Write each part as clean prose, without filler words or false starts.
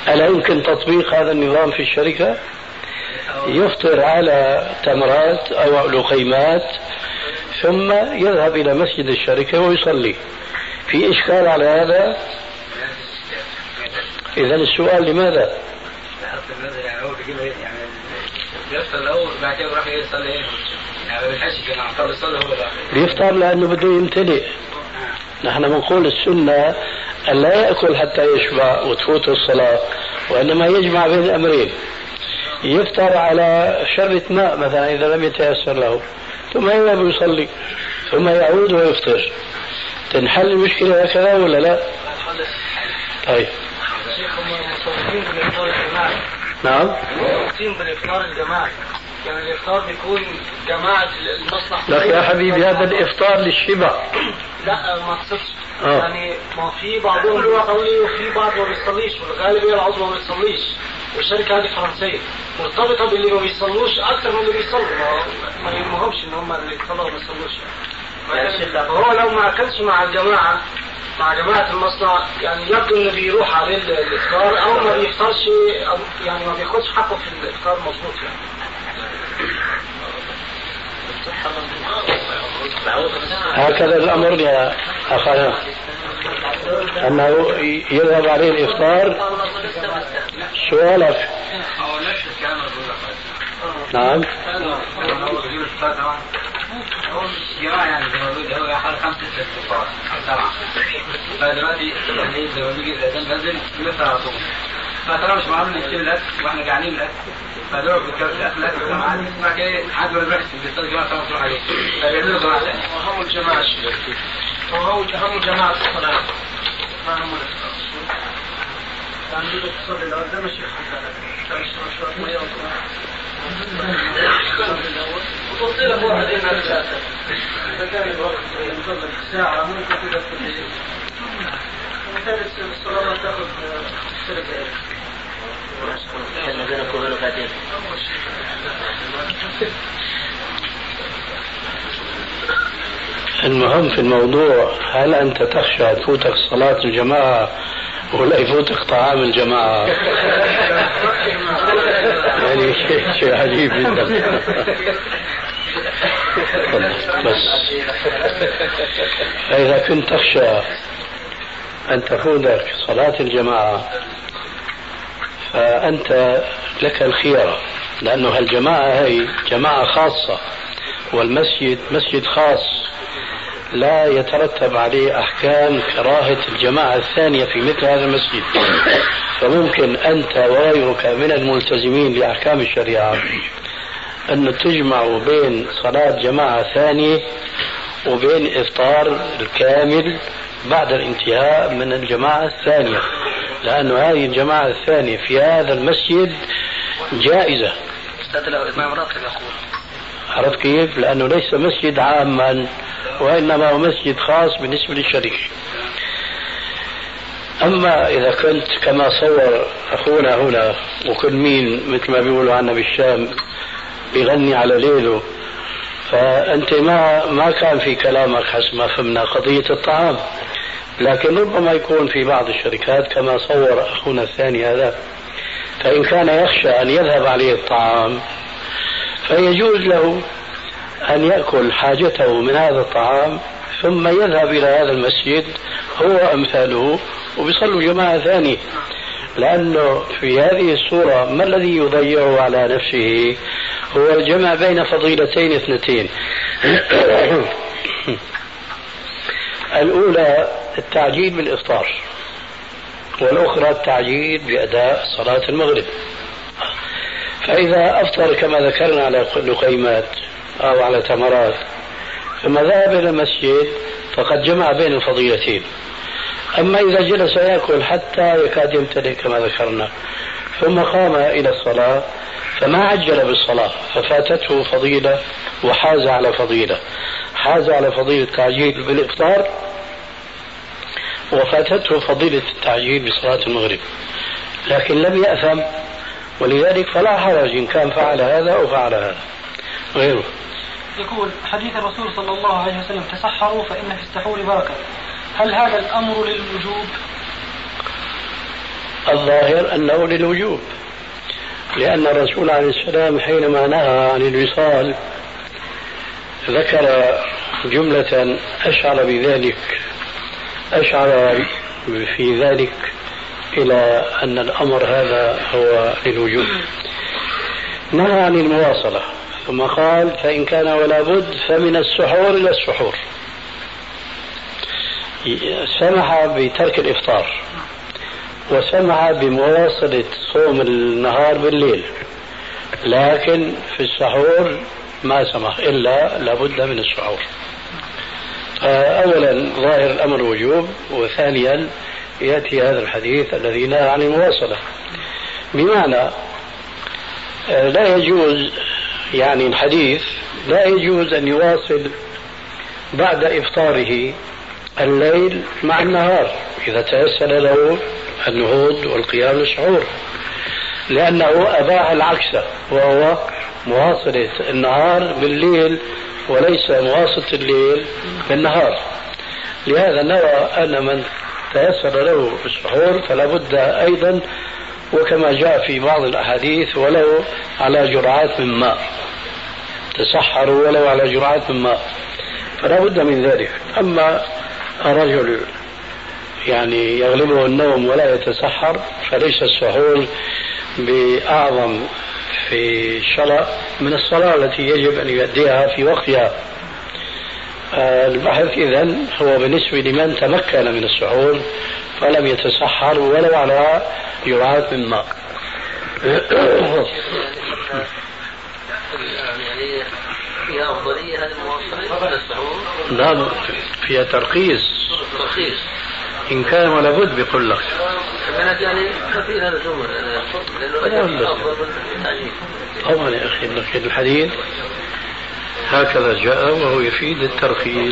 ألا يمكن تطبيق هذا النظام في الشركة؟ يفطر على تمرات أو لقيمات ثم يذهب إلى مسجد الشركة ويصلي. في إشكال على هذا؟ إذا السؤال لماذا؟ بيفطر لأنه بده يمتلئ. نحن بنقول السنة أن لا يأكل حتى يشبع وتفوت الصلاة، وإنما يجمع بين الأمرين. يفطر على شربة ماء مثلا إذا لم يتيسر له، ثم يذهب يصلي ثم يعود ويفطر. تنحل المشكلة هكذا ولا لا؟ طيب. نعم. بالإفطار الجماعي، يعني الإفطار بيكون جماعة المصلحة. لا يا حبيبي، هذا الإفطار للشبع. لا ما اقصدش. يعني ما في بعضهم بيصلي وفي بعض ما بيصليش، والغالبية العظمى ما بيصليش، والشركة هذه فرنسية مرتبطة باللي ما بيصلوش أكثر من اللي بيصلوا. ما يهمهمش إن هم اللي يصلوا وما يصلوش. هو لو ما أكلش مع الجماعة، مع جماعة المصنع، يعني يبدو إنه بيروح عليه الإفطار أو ما بيفطرش، أو يعني ما بياخدش حقه في الإفطار مظبوط يعني. هكذا الأمر يا أخانا، أنه يذهب عليه الإفطار. سؤالك. نعم. يعني زي ما بيقول هو حوالي 5 6 أو 7. فدلوقتي لما بيجي الأذان بنزل بيفطر على طول. فطبعا مش معقول نشتري الأكل واحنا جعانين الأكل. فدول الأكل وكمان اسمع كده حد ما بيروحش بيصلي جماعة طبعا تروح عليه. فبيعملوا جماعة ثانية. وهم الجماعة هم جماعة الصلاة. ما هم يعني بيجوا تصلي الأذان مش وتصير أبوه هذين الثلاثة. فكان الوقت ينتظر ساعة ممكن تقدر تجي. ومثال الصلاة تأخذ 3 دقائق. المهم في الموضوع، هل أنت تخشى تفوتك صلاة الجماعة ولا يفوتك طعام الجماعة؟ يعني شيء عجيب جدا. بس فإذا كنت تخشى أن تفوتك صلاة الجماعة فأنت لك الخيار، لأنه هالجماعة هي جماعة خاصة، والمسجد مسجد خاص لا يترتب عليه أحكام كراهة الجماعة الثانية في مثل هذا المسجد. فممكن أنت وغيرك من الملتزمين لأحكام الشريعة أن تجمعوا بين صلاة جماعة ثانية وبين إفطار الكامل بعد الانتهاء من الجماعة الثانية، لأن هذه الجماعة الثانية في هذا المسجد جائزة. عرفت كيف؟ لأنه ليس مسجد عاما، وإنما هو مسجد خاص بالنسبة للشركة. أما إذا كنت كما صور أخونا هنا، وكل مين مثل ما بيقولوا عنا بالشام بيغني على ليله، فأنت ما كان في كلامك حسب ما فهمنا قضية الطعام، لكن ربما يكون في بعض الشركات كما صور أخونا الثاني هذا، فإن كان يخشى أن يذهب عليه الطعام فيجوز له أن يأكل حاجته من هذا الطعام ثم يذهب إلى هذا المسجد هو أمثاله وبيصلوا جماعة ثانية، لأنه في هذه الصورة ما الذي يضيعه على نفسه هو الجمع بين فضيلتين اثنتين. الأولى التعجيل بالإفطار، والأخرى التعجيل بأداء صلاة المغرب. فإذا أفطر كما ذكرنا على لقيمات أو على تمرات ثم ذهب إلى المسجد فقد جمع بين الفضيلتين. أما إذا جلس يأكل حتى يكاد يمتلئ كما ذكرنا ثم قام إلى الصلاة فما عجل بالصلاة ففاتته فضيلة وحاز على فضيلة، حاز على فضيلة التعجيل بالإفطار وفاتته فضيلة التعجيل بصلاة المغرب، لكن لم يأثم، ولذلك فلا حرج إن كان فعل هذا أو فعل هذا غيره. يقول حديث الرسول صلى الله عليه وسلم تسحروا فإن في السحور بركة، هل هذا الأمر للوجوب؟ الظاهر أنه للوجوب، لأن الرسول عليه السلام حينما نهى عن الوصال ذكر جملة أشعر في ذلك إلى أن الأمر هذا هو للوجوب. نهى عن المواصلة ثم قال فإن كان ولا بد فمن السحور إلى السحور، سمح بترك الإفطار وسمح بمواصلة صوم النهار بالليل، لكن في السحور ما سمح إلا لابد من السحور. أولا ظاهر الأمر وجوب، وثانيا يأتي هذا الحديث الذي نهى عن المواصلة، بمعنى لا يجوز، يعني الحديث لا يجوز أن يواصل بعد إفطاره الليل مع النهار إذا تيسر له النهوض والقيام للسحور، لأنه أباح العكس، وهو مواصلة النهار بالليل وليس مواصلة الليل بالنهار. لهذا نرى أن من تيسر له السحور فلا بد أيضا، وكما جاء في بعض الأحاديث، ولو على جرعات من ماء، تسحروا ولو على جرعات من ماء، فلا بد من ذلك. أما الرجل يعني يغلبه النوم ولا يتسحر فليس السحور بأعظم في الشرع من الصلاة التي يجب أن يؤديها في وقتها. البحث إذن هو بالنسبة لمن تمكن من السحور فلم يتسحر ولو على جرعات من ماء. يعني فيها أفضلية هذه المواصلة ولا السحور؟ نعم فيها ترخيص إن كان ولا بد بيقول لك. يعني كثير هذا الأمر لأنه أفضل من التعجيل. طبعا يا أخي، لكن الحديث هكذا جاء وهو يفيد الترخيص.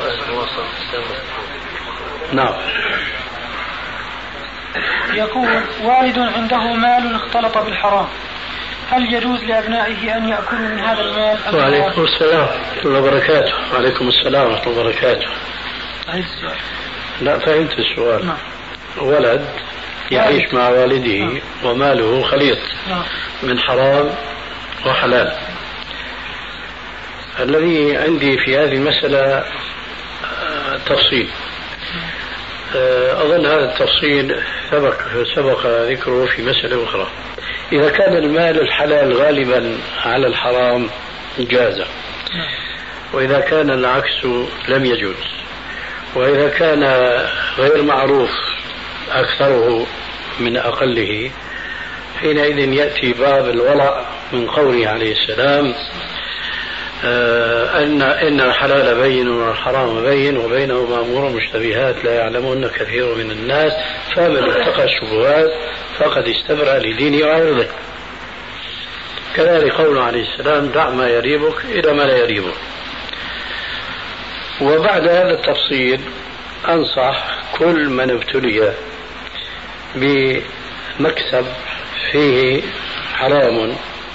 نعم. يقول والد عنده مال اختلط بالحرام، هل يجوز لأبنائه أن يأكلوا من هذا المال؟ وعليكم السلام ورحمة الله وبركاته. وعليكم السلام ورحمة الله وبركاته. لا فهمت السؤال. نعم. ولد يعيش مع والده وماله خليط من حرام وحلال. الذي عندي في هذه المسألة تفصيل، أظن هذا التفصيل سبق ذكره في مسألة أخرى. إذا كان المال الحلال غالبا على الحرام جاز، وإذا كان العكس لم يجوز، وإذا كان غير معروف أكثره من أقله حينئذ يأتي باب الورع من قوله عليه السلام إن الحلال بين والحرام بين وبينهما أمور مشتبهات لا يعلمون كثير من الناس فمن اتقى الشبهات فقد استبرأ لدينه وعرضه. كذلك قوله عليه السلام دع ما يريبك إلى ما لا يريبك. وبعد هذا التفصيل أنصح كل من ابتلي بمكسب فيه حرام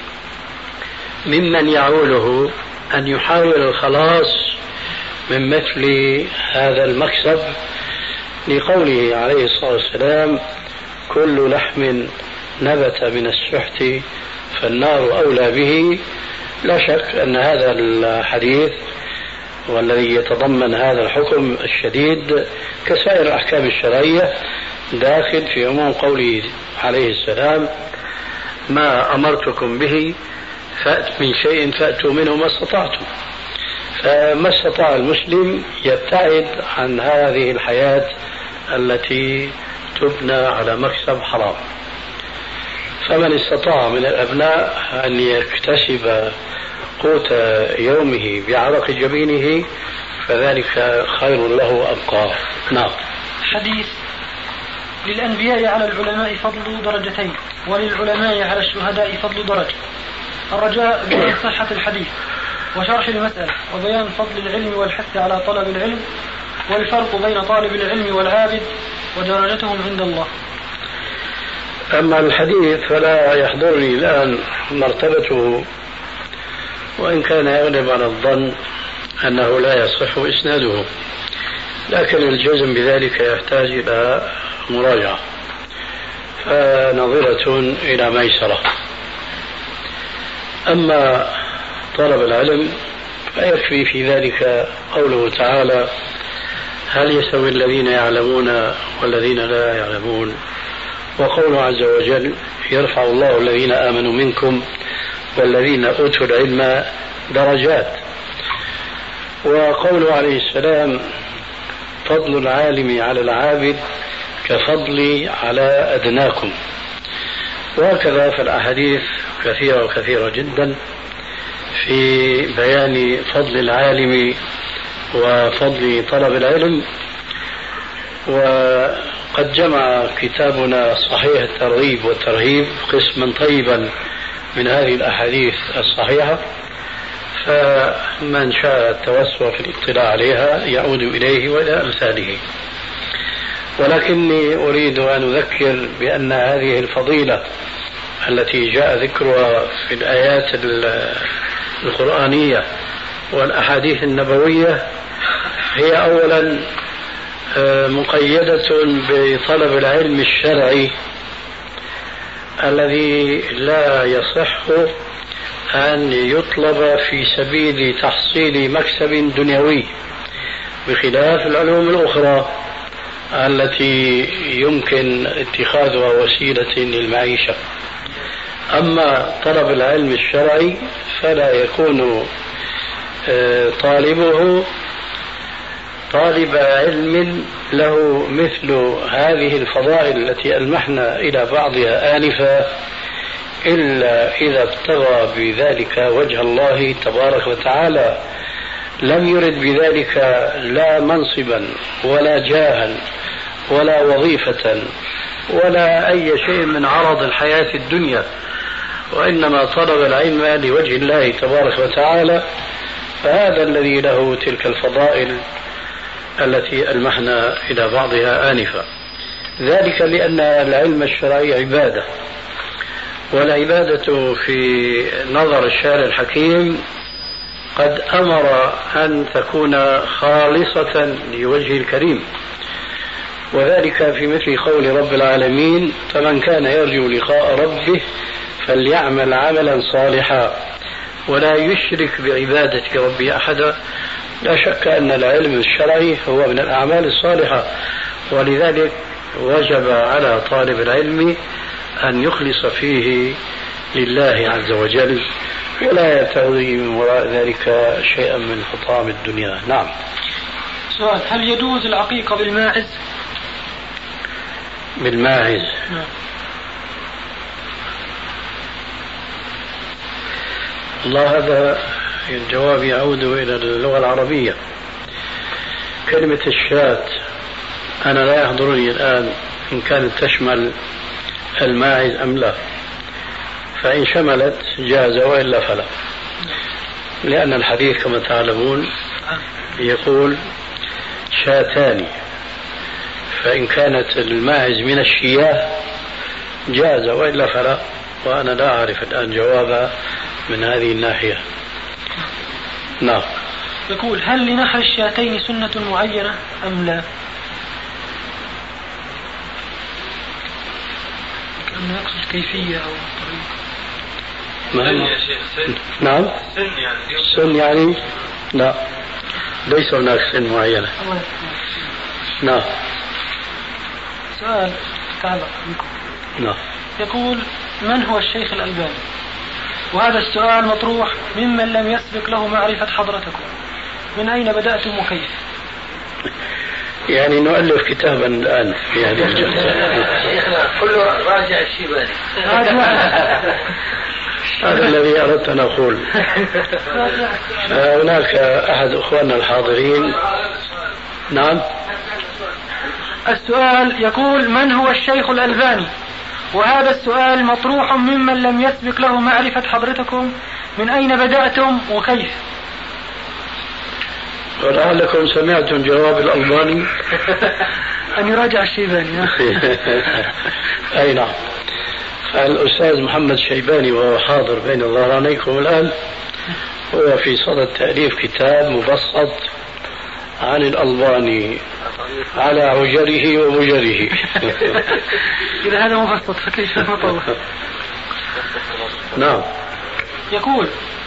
ممن يعوله أن يحاول الخلاص من مثل هذا المكسب، لقوله عليه الصلاة والسلام كل لحم نبت من السحت فالنار أولى به. لا شك أن هذا الحديث والذي يتضمن هذا الحكم الشديد كسائر الأحكام الشرعية داخل في عموم قوله عليه السلام ما أمرتكم به من شيء فأتوا منه ما استطعتم. فما استطاع المسلم يبتعد عن هذه الحياة التي تبنى على مكسب حرام. فمن استطاع من الأبناء أن يكتسب قوت يومه بعرق جبينه فذلك خير له أبقاه. نعم. حديث للأنبياء على العلماء فضل درجتين وللعلماء على الشهداء فضل درجة. الرجاء بين صحة الحديث وشرح المسألة وبيان فضل العلم والحث على طلب العلم والفرق بين طالب العلم والعابد ودرجتهم عند الله. أما الحديث فلا يحضرني الآن مرتبته، وإن كان يغلب على الظن أنه لا يصح إسناده، لكن الجزم بذلك يحتاج إلى مراجعة. فنظرة إلى ميسرة. أما طلب العلم فيكفي في ذلك قوله تعالى: هل يستوي الذين يعلمون والذين لا يعلمون؟ وقوله عز وجل: يرفع الله الذين آمنوا منكم والذين أوتوا العلم درجات. وقوله عليه السلام: فضل العالم على العابد كفضلي على أدناكم. وهكذا فالأحاديث كثيرة جدا في بيان فضل العالم وفضل طلب العلم. وقد جمع كتابنا صحيح الترغيب والترهيب قسما طيبا من هذه الأحاديث الصحيحة، فمن شاء التوسع في الاطلاع عليها يعود إليه وإلى أمثاله. ولكني أريد أن أذكر بأن هذه الفضيلة التي جاء ذكرها في الآيات القرآنية والأحاديث النبوية هي أولا مقيدة بطلب العلم الشرعي الذي لا يصح أن يطلب في سبيل تحصيل مكسب دنيوي، بخلاف العلوم الأخرى التي يمكن اتخاذها وسيلة للمعيشة. أما طلب العلم الشرعي فلا يكون طالبه طالب علم له مثل هذه الفضائل التي ألمحنا إلى بعضها آنفا، إلا إذا ابتغى بذلك وجه الله تبارك وتعالى، لم يرد بذلك لا منصبا ولا جاها ولا وظيفة ولا أي شيء من عرض الحياة الدنيا، وإنما طلب العلم لوجه الله تبارك وتعالى، فهذا الذي له تلك الفضائل التي ألمحنا إلى بعضها آنفا. ذلك لأن العلم الشرعي عبادة، والعبادة في نظر الشارع الحكيم قد أمر أن تكون خالصة لوجه الكريم، وذلك في مثل قول رب العالمين: فمن كان يرجو لقاء ربه فليعمل عملا صالحا ولا يشرك بعبادة ربه أحدا. لا شك أن العلم الشرعي هو من الأعمال الصالحة، ولذلك وجب على طالب العلم أن يخلص فيه لله عز وجل ولا يبتغي من وراء ذلك شيئا من حطام الدنيا. نعم. سؤال: هل يجوز العقيقة بالماعز؟ بالماعز؟ نعم. الله، هذا الجواب يعود إلى اللغة العربية. كلمة الشاة أنا لا يحضرني الآن إن كانت تشمل الماعز أم لا، فإن شملت جاز وإلا فلا، لأن الحديث كما تعلمون يقول شاتان، فإن كانت الماعز من الشياه جاز وإلا فلا، وأنا لا أعرف الآن جوابها من هذه الناحية. نعم. يقول: هل لنحر الشاتين سنة معينة أم لا؟ كأنه يقصد الكيفية أو الطريقة. نعم. سن يعني لا، ليس هناك سن معينة. نعم. سؤال تعلق بكم. نعم. يقول: من هو الشيخ الألباني؟ وهذا السؤال مطروح ممن لم يسبق له معرفة حضرتكم. من أين بدأتم وكيف؟ يعني نؤلف كتابا الآن في هذه الجلسة. شيخنا كله راجع الشيباني. هذا الذي أردت أن أقول. هناك أحد أخواننا الحاضرين. نعم. السؤال يقول: من هو الشيخ الألباني؟ وهذا السؤال مطروح ممن لم يسبق له معرفة حضرتكم. من أين بدأتم وكيف؟ ولعلكم سمعتم جواب الألباني. أن يراجع الشيباني. أي نعم. الأستاذ محمد الشيباني وهو حاضر بين ظهرانيكم الآن، هو في صدد تأليف كتاب مبسط عن الألباني على عجره ومجره. إذا هذا مبسط فكيف مطول؟ نعم. يقول: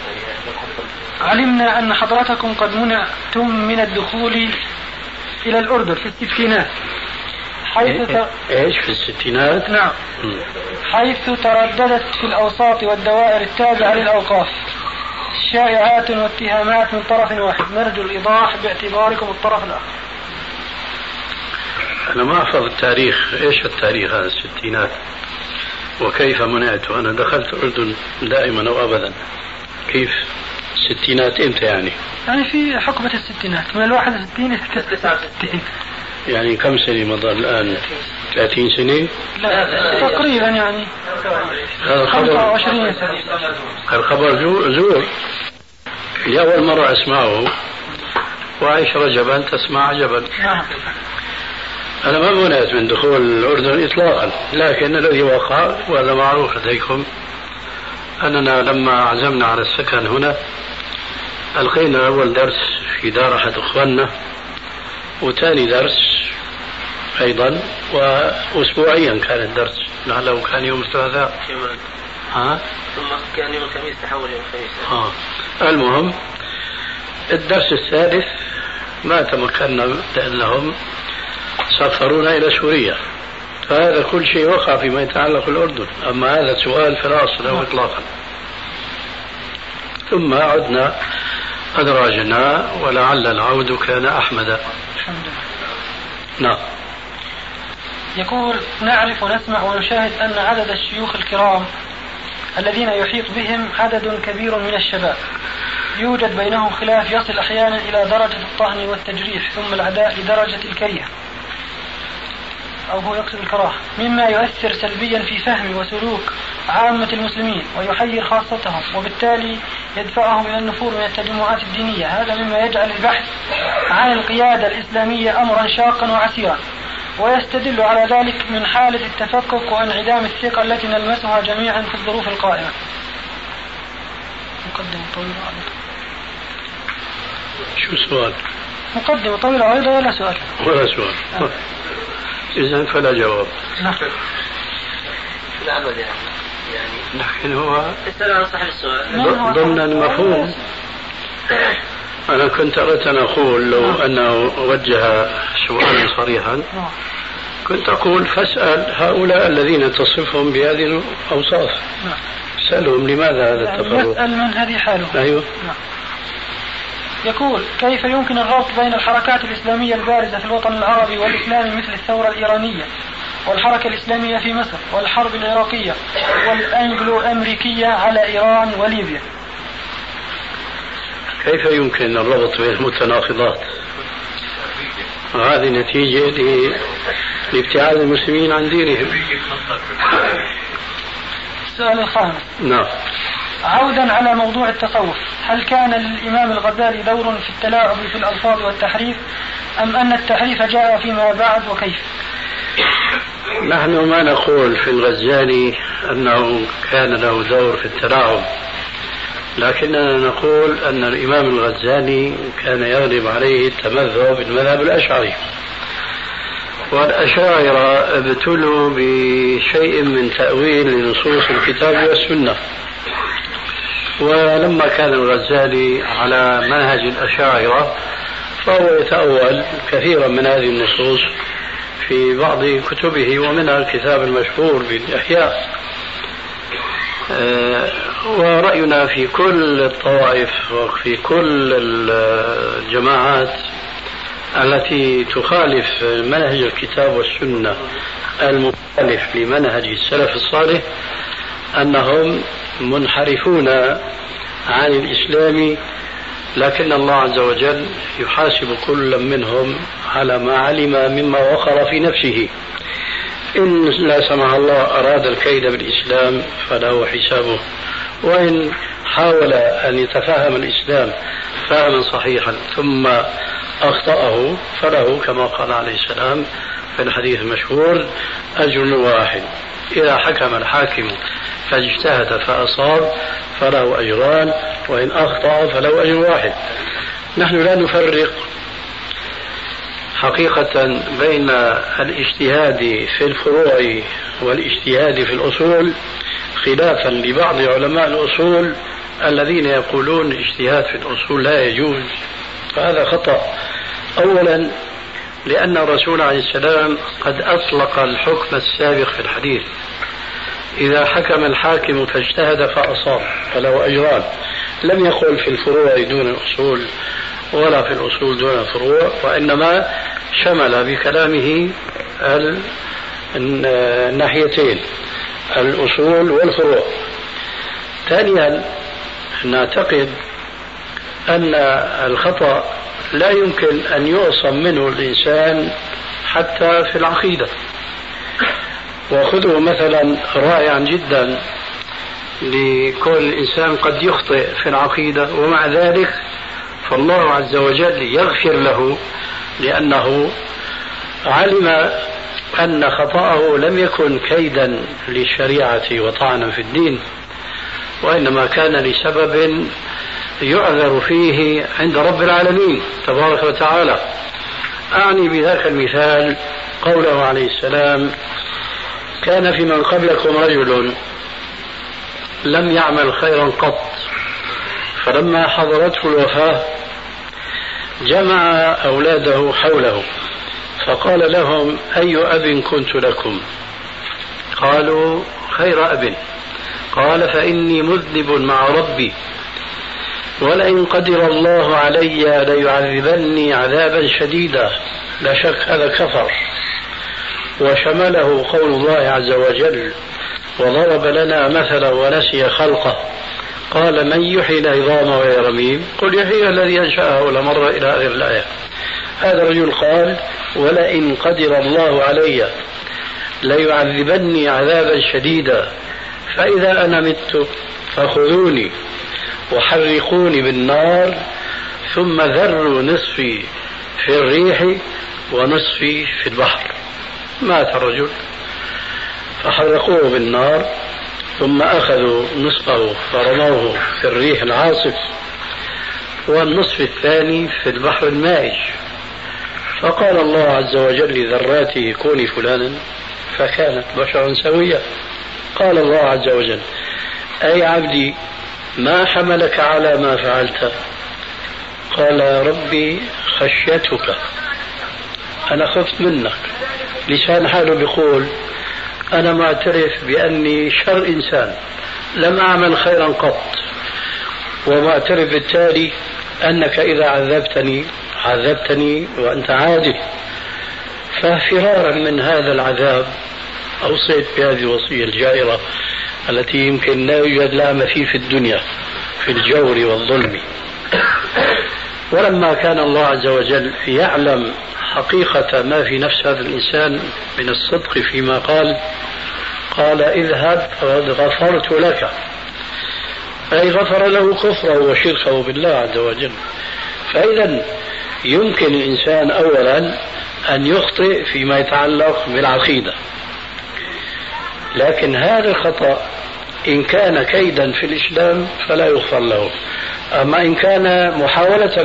علمنا أن حضرتكم قد منعتم من الدخول إلى الأردن في الستينات، حيث إيش في الستينات؟ نعم. حيث ترددت في الأوساط والدوائر التابعة للأوقاف شائعات واتهامات من طرف واحد، نرجو الإيضاح باعتباركم الطرف الآخر. أنا ما أحفظ التاريخ، إيش التاريخ هذا الستينات وكيف منعت؟ أنا دخلت الأردن دائما وأبدا. كيف الستينات إمتى يعني؟ يعني في حقبة الستينات من 61 إلى 69. يعني كم سنة مضى الآن؟ 30 سنة؟ لا تقريبا يعني هذا 25 سنة. الخبر زور لأول مرة أسمعه، وعيش رجبا تسمع عجبا. أنا ما منعت من دخول الأردن إطلاقا، لكن الذي وقع وهذا معروف لديكم أننا لما عزمنا على السكن هنا ألقينا أول درس في دار أحد أخواننا، وثاني درس أيضا، وأسبوعيا كان الدرس، لعله كان يوم الثلاثاء ثم كان يوم الخميس، تحول يوم الخميس. المهم الدرس الثالث ما تمكنا لأنهم سافرونا إلى سوريا، فهذا كل شيء وقع فيما يتعلق بالأردن. أما هذا السؤال فلا أصل له إطلاقا. ثم عدنا أدراجنا، ولعل العود كان أحمد. الحمد لله. نعم. يقول: نعرف ونسمع ونشاهد أن عدد الشيوخ الكرام الذين يحيط بهم عدد كبير من الشباب يوجد بينهم خلاف يصل أحيانا إلى درجة الطعن والتجريح، ثم العداء لدرجة الكريه، أو هو يقصد الكراهة، مما يؤثر سلبيا في فهم وسلوك عامة المسلمين ويحير خاصتهم، وبالتالي يدفعهم إلى النفور من التجمعات الدينية. هذا مما يجعل البحث عن القيادة الإسلامية أمرا شاقا وعسيرا، ويستدل على ذلك من حالة التفكك وانعدام الثقة التي نلمسها جميعا في الظروف القائمة. مقدمة طويلة شو السؤال؟ مقدمة طويلة أيضا ولا سؤال؟ ولا سؤال. إذن فلا جواب. نعم. العمل يعني لكن هو اسأل عن صاحب السؤال ضمن المفهوم. أنا كنت أردت أن أقول لو أنه وجه سؤالا صريحا كنت أقول: فاسأل هؤلاء الذين تصفهم بهذه الأوصاف، سألهم لماذا هذا التفرق. يسأل من هذه حاله. أيوه. يقول: كيف يمكن الربط بين الحركات الإسلامية البارزة في الوطن العربي والإسلامي مثل الثورة الإيرانية والحركة الإسلامية في مصر والحرب العراقية والأنجلو أمريكية على إيران وليبيا؟ كيف يمكن الربط بين المتناقضات؟ هذه نتيجة لابتعاد المسلمين عن دينهم. السؤال الخامس. نعم. عودا على موضوع التصوف، هل كان للإمام الغزالي دور في التلاعب في الألفاظ والتحريف، أم أن التحريف جاء فيما بعد، وكيف؟ نحن ما نقول في الغزالي أنه كان له دور في التلاعب، لكننا نقول أن الإمام الغزالي كان يغلب عليه التمذهب بالمذهب الأشعري، والأشاعرة ابتلوا بشيء من تأويل لنصوص الكتاب والسنة. ولما كان الغزالي على منهج الأشاعرة فهو يتأول كثيرا من هذه النصوص في بعض كتبه، ومنها الكتاب المشهور بالإحياء. ورأينا في كل الطوائف وفي كل الجماعات التي تخالف منهج الكتاب والسنة المخالف لمنهج السلف الصالح أنهم منحرفون عن الإسلام، لكن الله عز وجل يحاسب كل منهم على ما علم مما وقر في نفسه. إن لا سمح الله أراد الكيد بالإسلام فله حسابه، وإن حاول أن يتفهم الإسلام فهما صحيحا ثم أخطأه فله كما قال عليه السلام في الحديث المشهور: أجر واحد. إذا حكم الحاكم فاجتهد فأصاب فله أجران، وإن أخطأ فله أجر واحد. نحن لا نفرق حقيقة بين الاجتهاد في الفروع والاجتهاد في الأصول خلافا لبعض علماء الأصول الذين يقولون الاجتهاد في الأصول لا يجوز، فهذا خطأ. أولا لأن الرسول عليه السلام قد أطلق الحكم السابق في الحديث: إذا حكم الحاكم فاجتهد فأصاب فله أجران. لم يقل في الفروع دون الأصول ولا في الأصول دون الفروع، وإنما شمل بكلامه الناحيتين الأصول والفروع. ثانيا نعتقد أن الخطأ لا يمكن أن يعصم منه الإنسان حتى في العقيدة. وخذوا مثلا رائعا جدا لكل إنسان قد يخطئ في العقيدة ومع ذلك فالله عز وجل يغفر له، لأنه علم أن خطأه لم يكن كيدا للشريعة وطعنا في الدين، وإنما كان لسبب يعذر فيه عند رب العالمين تبارك وتعالى. أعني بذاك المثال قوله عليه السلام: كان في من قبلكم رجل لم يعمل خيرا قط، فلما حضرته الوفاة جمع أولاده حوله فقال لهم: أي أب كنت لكم؟ قالوا: خير أب. قال: فإني مذنب مع ربي، ولئن قدر الله علي ليعذبني عذابا شديدا. لا شك هذا كفر. وشمله قول الله عز وجل: وضرب لنا مثلا ونسي خلقه قال: من يحيي العظام وهي رميم؟ قل يحيي الذي أنشأها أول مرة إلى آخر الآية. هذا الرجل قال: ولئن قدر الله علي ليعذبني عذابا شديدا، فإذا أنا مت فخذوني وحرقوني بالنار ثم ذروا نصفي في الريح ونصفي في البحر. مات الرجل فحرقوه بالنار ثم أخذوا نصفه فرموه في الريح العاصف والنصف الثاني في البحر المائج. فقال الله عز وجل لذراته: كوني فلانا، فكانت بشرا سويا. قال الله عز وجل: أي عبدي ما حملك على ما فعلت؟ قال: ربي خشيتك، أنا خفت منك. لسان حاله بيقول: أنا معترف بأني شر إنسان، لم أعمل خيرا قط، ومعترف بالتالي أنك إذا عذبتني وأنت عادل. ففرارا من هذا العذاب أوصيت بهذه الوصية الجائرة التي يمكن لا يوجد لها مثيل في الدنيا في الجور والظلم. ولما كان الله عز وجل يعلم حقيقة ما في نفس هذا الإنسان من الصدق فيما قال: اذهب فقد غفرت لك، أي غفر له كفره وشركه بالله عز وجل. فإذا يمكن الإنسان أولا أن يخطئ فيما يتعلق بالعقيدة، لكن هذا الخطأ إن كان كيدا في الإسلام فلا يغفر له. أما إن كان محاولة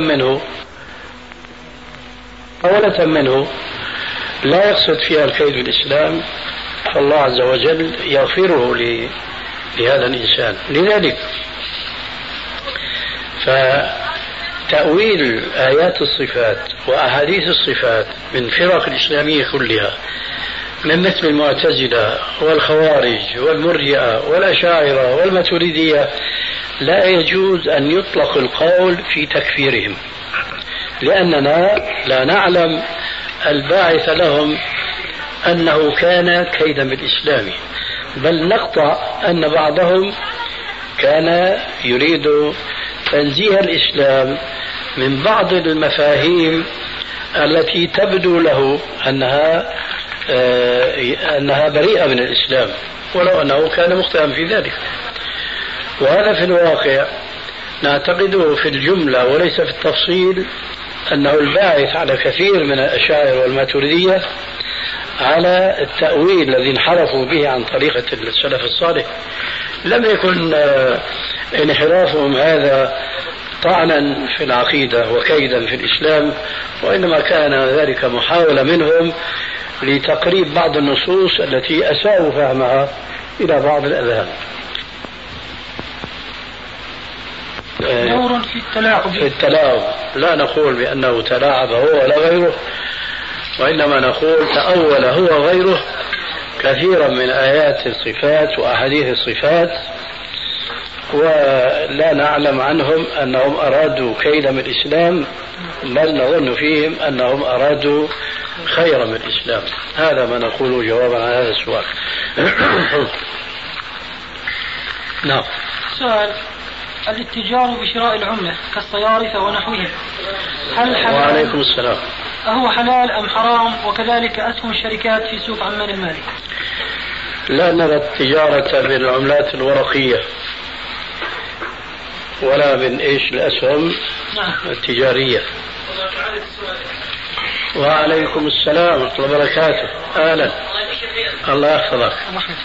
منه لا يقصد فيها الكيد في الإسلام فالله عز وجل يغفره لهذا الإنسان. لذلك فتأويل آيات الصفات وأحاديث الصفات من فرق الإسلامية كلها، من مثل المعتزلة والخوارج والمرجئة والأشاعرة والماتريدية، لا يجوز أن يطلق القول في تكفيرهم، لأننا لا نعلم الباعث لهم أنه كان كيدا بالإسلام، بل نقطع أن بعضهم كان يريد تنزيه الإسلام من بعض المفاهيم التي تبدو له أنها بريئة من الإسلام، ولو أنه كان مخطئا في ذلك. وهذا في الواقع نعتقده في الجملة وليس في التفصيل أنه الباعث على كثير من الأشاعرة والماتريدية على التأويل الذي انحرفوا به عن طريقة السلف الصالح. لم يكن انحرافهم هذا طعنا في العقيدة وكيدا في الإسلام، وإنما كان ذلك محاولة منهم لتقريب بعض النصوص التي أساءوا فهمها إلى بعض الأذهان. دور في التلاعب. في التلاعب لا نقول بأنه تلاعب هو ولا غيره، وإنما نقول تأول هو غيره كثيرا من آيات الصفات وأحاديث الصفات، ولا نعلم عنهم أنهم أرادوا كيدا من الإسلام، بل نظن فيهم أنهم أرادوا خيرا من الإسلام. هذا ما نقوله جوابا على هذا السؤال. نعم. سؤال: الاتجار بشراء العملة كالصيارفة ونحوهم هل حلال؟ وعليكم السلام. أهو حلال أم حرام؟ وكذلك أسهم الشركات في سوق عمان المالي. لا نرى التجارة بالعملات الورقية ولا من إيش الأسهم التجارية. وعليكم السلام ورحمة الله وبركاته. أهلا. الله يحفظك.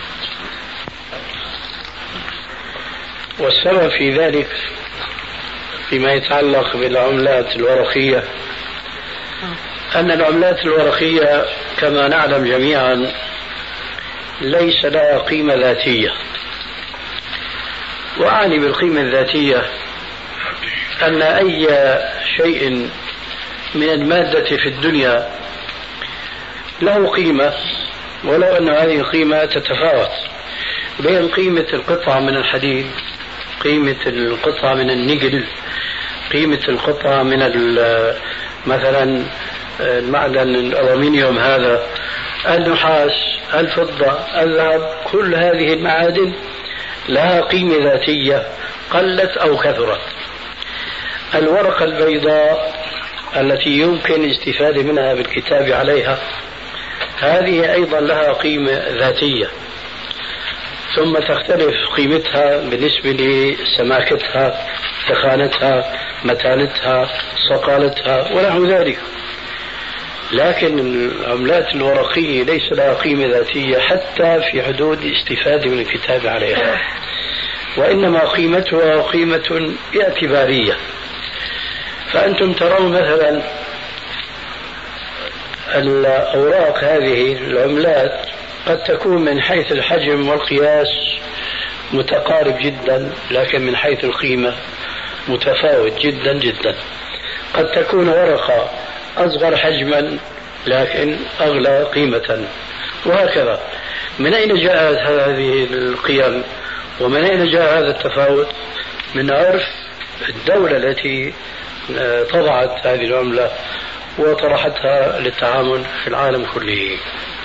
والسبب في ذلك فيما يتعلق بالعملات الورقية أن العملات الورقية كما نعلم جميعا ليس لها قيمة ذاتية. وأعني بالقيمة الذاتية أن أي شيء من المادة في الدنيا له قيمة، ولو أن هذه القيمة تتفاوت بين قيمة القطعة من الحديد، قيمة القطعة من النيكل، قيمة القطعة من مثلا المعدن الألومنيوم، هذا النحاس، الفضة، الذهب، كل هذه المعادن لها قيمة ذاتية قلت أو كثرت. الورقة البيضاء التي يمكن الاستفادة منها بالكتاب عليها هذه أيضا لها قيمة ذاتية، ثم تختلف قيمتها بالنسبة لسماكتها، تخانتها، متانتها، صقالتها ونحو ذلك. لكن العملات الورقية ليس لها قيمة ذاتية حتى في حدود الاستفادة من الكتاب عليها، وإنما قيمتها قيمة اعتبارية. فأنتم ترون مثلا الأوراق هذه العملات قد تكون من حيث الحجم والقياس متقارب جدا، لكن من حيث القيمة متفاوت جدا جدا. قد تكون ورقة أصغر حجما لكن أغلى قيمة، وهكذا. من أين جاءت هذه القيم ومن أين جاء هذا التفاوت؟ من عرف الدولة التي طبعت هذه العملة وطرحتها للتعامل في العالم كله.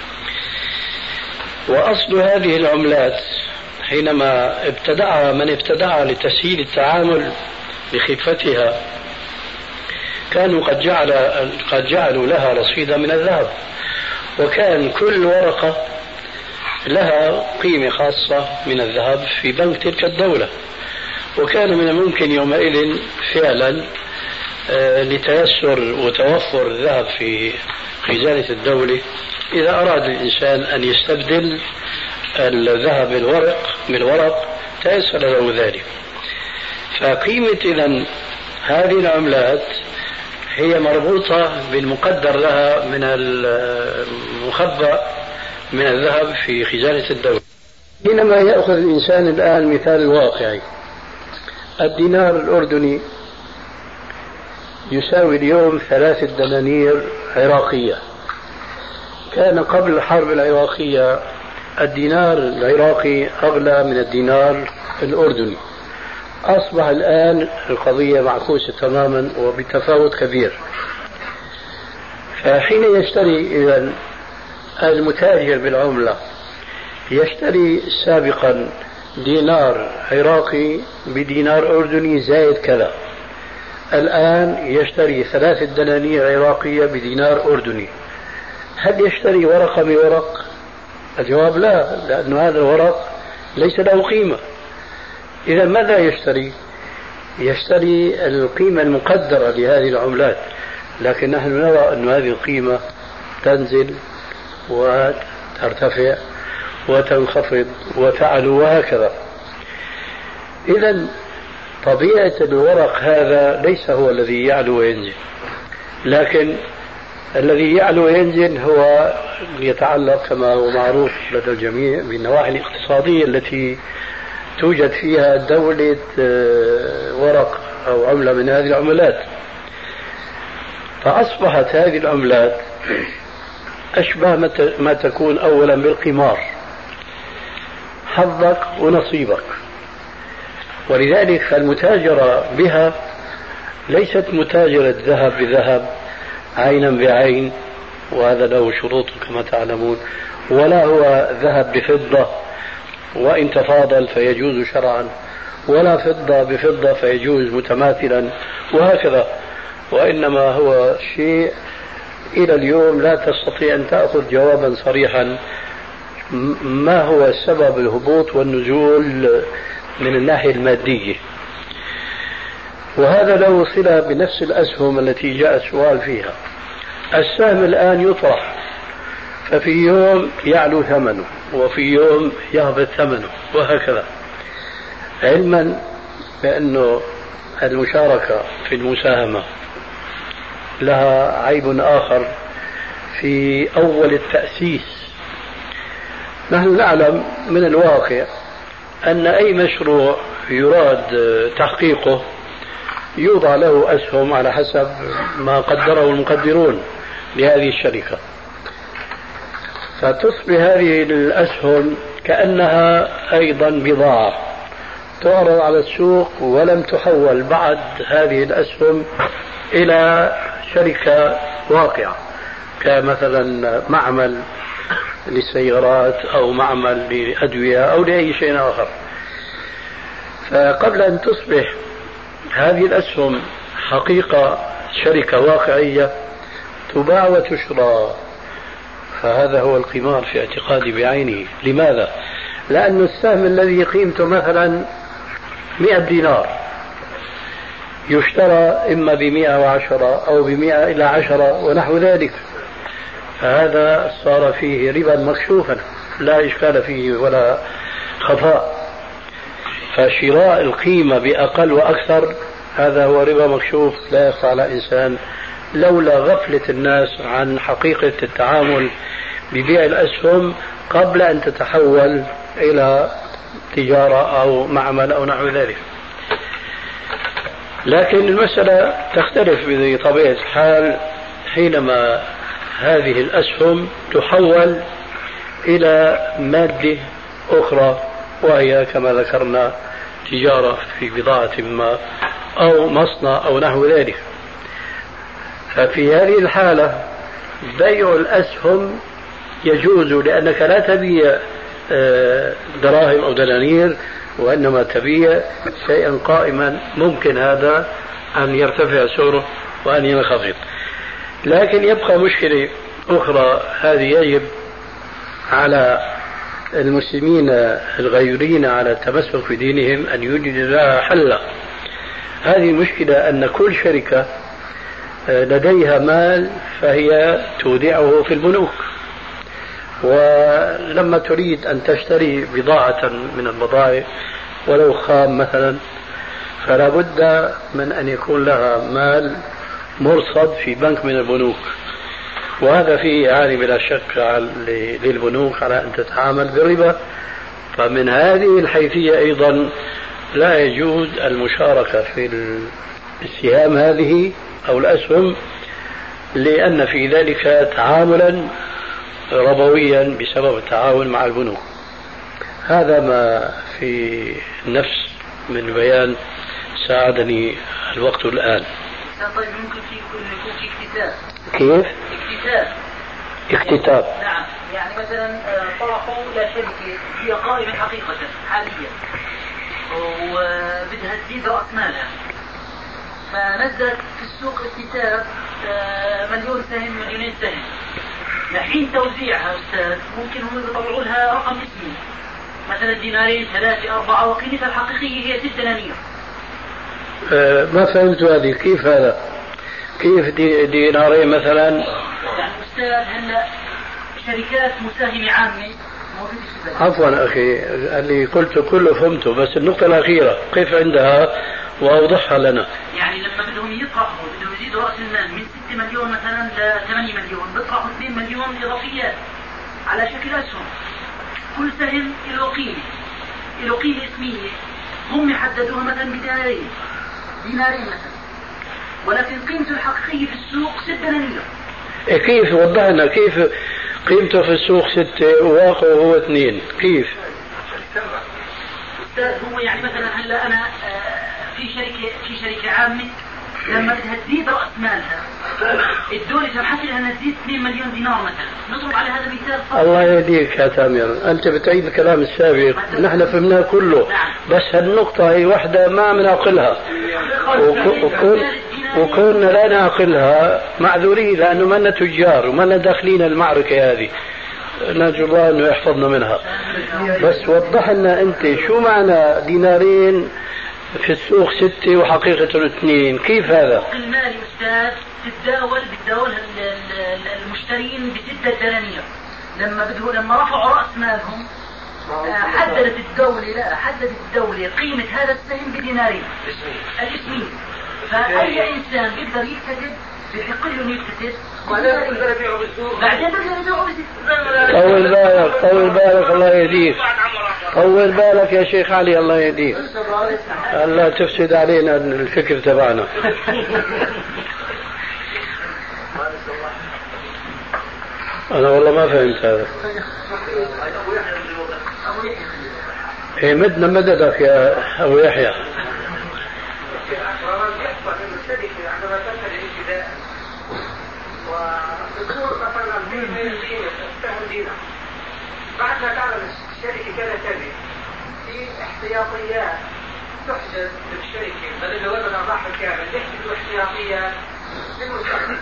وأصل هذه العملات حينما ابتدعها من ابتدعها لتسهيل التعامل بخفتها كانوا قد جعلوا لها رصيدا من الذهب، وكان كل ورقة لها قيمة خاصة من الذهب في بنك تلك الدولة. وكان من الممكن يومئذ فعلا لتيسر وتوفر الذهب في خزانة الدولة إذا أراد الإنسان أن يستبدل الذهب بالورق تيسر له ذلك. فقيمة إذن هذه العملات هي مربوطة بالمقدر لها من المخبأ من الذهب في خزانة الدولة. حينما يأخذ الإنسان الآن مثال واقعي، الدينار الأردني يساوي اليوم 3 دنانير عراقية. كان قبل الحرب العراقية الدينار العراقي أغلى من الدينار الأردني. أصبح الآن القضية معكوسة تماما وبتفاوت كبير. فحين يشتري إذن المتاجر بالعملة يشتري سابقا دينار عراقي بدينار أردني زائد كذا، الآن يشتري 3 دنانير عراقية بدينار أردني. هل يشتري ورقة بورق؟ الجواب لا، لأن هذا الورق ليس له قيمة. إذا ماذا يشتري؟ يشتري القيمة المقدرة لهذه العملات، لكن نحن نرى أن هذه القيمة تنزل وترتفع وتنخفض وتعلو وهكذا. إذا طبيعة الورق هذا ليس هو الذي يعلو وينزل، لكن الذي يعلو وينزل هو يتعلق كما هو معروف لدى الجميع بالنواحي الاقتصادية التي توجد فيها دولة ورق أو عملة من هذه العملات. فأصبحت هذه العملات أشبه ما تكون أولا بالقمار، حظك ونصيبك. ولذلك فالمتاجرة بها ليست متاجرة ذهب بذهب عينا بعين، وهذا له شروط كما تعلمون، ولا هو ذهب بفضة وإن تفاضل فيجوز شرعا، ولا فضة بفضة فيجوز متماثلا، وهكذا. وإنما هو شيء إلى اليوم لا تستطيع أن تأخذ جوابا صريحا ما هو سبب الهبوط والنزول من الناحية المادية. وهذا له صلة بنفس الأسهم التي جاء السؤال فيها. السهم الآن يطرح، ففي يوم يعلو ثمنه وفي يوم يهبط ثمنه، وهكذا، علما بأنه المشاركة في المساهمة لها عيب آخر في أول التأسيس. نحن نعلم من الواقع أن أي مشروع يراد تحقيقه يوضع له أسهم على حسب ما قدره المقدرون لهذه الشركة، فتصبح هذه الأسهم كأنها أيضا بضاعة تعرض على السوق ولم تحول بعد هذه الأسهم إلى شركة واقعة، كمثلا معمل للسيارات أو معمل للأدوية أو لأي شيء آخر. فقبل أن تصبح هذه الأسهم حقيقة شركة واقعية تباع وتشرى، فهذا هو القمار في اعتقادي بعينه. لماذا؟ لأن السهم الذي قيمته مثلا 100 دينار يشترى إما ب110 أو ب100 إلى 10 ونحو ذلك، فهذا صار فيه ربا مكشوفا لا إشكال فيه ولا خفاء. فشراء القيمة بأقل وأكثر هذا هو ربا مكشوف لا يخفى على إنسان، لولا غفلة الناس عن حقيقة التعامل ببيع الأسهم قبل أن تتحول إلى تجارة أو معمل أو نحو ذلك. لكن المسألة تختلف بطبيعة الحال حينما هذه الأسهم تحول إلى مادة أخرى، وهي كما ذكرنا تجارة في بضاعة ما أو مصنع أو نحو ذلك. ففي هذه الحالة بيع الأسهم يجوز، لأنك لا تبيع دراهم أو دنانير، وإنما تبيع شيئا قائما ممكن هذا أن يرتفع سعره وأن ينخفض. لكن يبقى مشكلة أخرى، هذه يجب على المسلمين الغيورين على التمسك في دينهم أن يوجدوا لها حلا. هذه المشكلة أن كل شركة لديها مال فهي تودعه في البنوك، ولما تريد أن تشتري بضاعة من البضائع ولو خام مثلا فلا بد من أن يكون لها مال مرصد في بنك من البنوك، وهذا فيه إعانة بلا شك للبنوك على أن تتعامل بالربا. فمن هذه الحيثية أيضا لا يجوز المشاركة في السهام هذه أو الأسهم، لأن في ذلك تعاملا ربويا بسبب التعاون مع البنوك. هذا ما في النفس من بيان ساعدني الوقت الآن. طيب ممكن يكون في اكتتاب. كيف؟ اكتتاب. نعم، يعني مثلا طرحوا إلى شركة هي قائمة حقيقة حاليا وبدها تزيد رأس مالها، فنزلت في السوق اكتتاب 1,000,000 سهم 2,000,000 سهم. لحين توزيعها أستاذ ممكن هم يطلعوا لها رقم اسمي مثلا 2 3 4 وقيمتها الحقيقية هي 6 دنانير. ما فهمت هذه، كيف هذا؟ كيف 2 مثلا؟ يعني أستاذ هلا شركات مساهمة عامة. عفوا أخي، اللي قلته كله فهمته، بس النقطة الأخيرة كيف عندها وأوضحها لنا. يعني لما بدهم يطرحوا بدهم يزيدوا رأس المال من 6 مليون مثلا ل 8 مليون، بيطرحوا 2 مليون إضافيات على شكل أسهم. كل سهم له قيمة اسمية، هم يحددوها مثلا بدينارين مثلا، ولكن قيمته الحقيقية في السوق 6 دنانير. كيف؟ وضح لنا كيف قيمته في السوق 6 وواقعه هو 2؟ كيف؟ هو يعني مثلا هلا انا في شركه عامه لما بدها تزيد راس مالها الدولة سمحت لها انها تزيد 2 مليون دينار مثلا، نضرب على هذا مثال. الله يهديك يا تامر، انت بتعيد الكلام السابق، نحن فهمناه كله، بس هالنقطة هي واحدة ما بنعقلها، وكنا لا نعقلها معذورين لانه ما لنا تجار وما لنا داخلين المعركة هذه، نرجو الله انه يحفظنا منها. بس وضح لنا انت شو معنى دينارين في السوق 6 وحقيقة 2؟ كيف هذا؟ المال أستاذ بتداولها المشترين ب6 دنانير. لما رفعوا رأس مالهم حددت الدولة قيمة هذا السهم بدينارين الاسمين. فأي إنسان بيقدر يكتسب بحق له انه يكتسب، بعدين بيقدر يبيعه بالسوق. طول بالك الله يهديك، طول بالك يا شيخ علي الله يهديك، الله تفسد علينا الفكر تبعنا. أنا والله ما فهمت هذا. مدنا مددك يا أبو يحيى. بعد ما تعمل الشركة كذا في احتياطيات تحجز للشركة بدل ما يوزن الأرباح بالكامل، يحجزوا احتياطيات للمستقبل.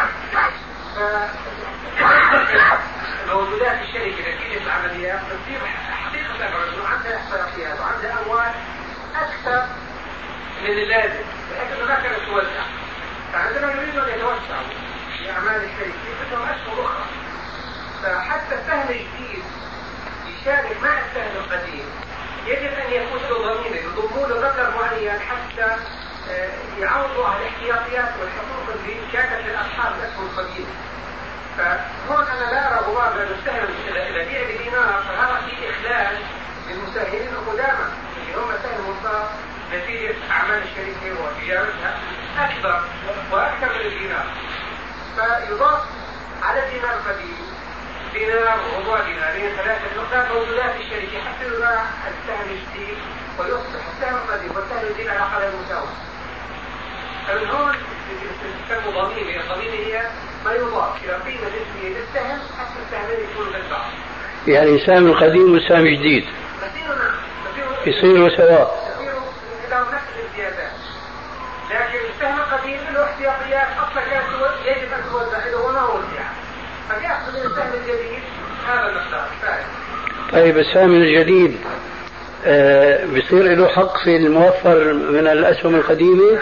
موجودات الشركة نتيجة العمليات تصير حقيقة أنه عندها احتياطيات وعندها أموال أكثر من اللازم، بحيث أنه ما كانت توزع. فعندما يريدوا أن يتوسعوا في أعمال الشركة بدهم أشهر أخرى. فحتى السهم الجديد يشارك مع السهم القديم يجب أن يكون له ضمير، يضمون له رقم معين حتى يعوضوا على الاحتياطيات والحقوق اللي كانت للأصحاب الأسهم القديمة. فهون أنا لا أرى غبار لأن السهم إذا بيع بدينار فهذا فيه إخلال للمساهمين القدامى اللي هم سهم مصاب نتيجة أعمال الشركة وتجارتها أكبر وأكثر من الدينار. فيضاف على الدينار القديم دينار وربع دينارين 3 نقاط موجودات الشركة حتى يباع السهم الجديد ويصبح السهم القديم والسهم الجديد على قدر المساواة. فمن هون تسمى ضميمة، الضميمة هي ما يضاف إلى قيمة الاسمية للسهم حتى السهمين يكونوا بالبعض. يعني السهم القديم والسهم الجديد يصيروا سواء. يصيروا لهم نفس الامتيازات. لكن السهم القديم له احتياطيات أصلا كانت يجب أن توزع إذا هو ما وزع. فيأخذ السهم الجديد هذا المقدار كفاية. طيب السهم الجديد بيصير له حق في الموفر من الأسهم القديمة؟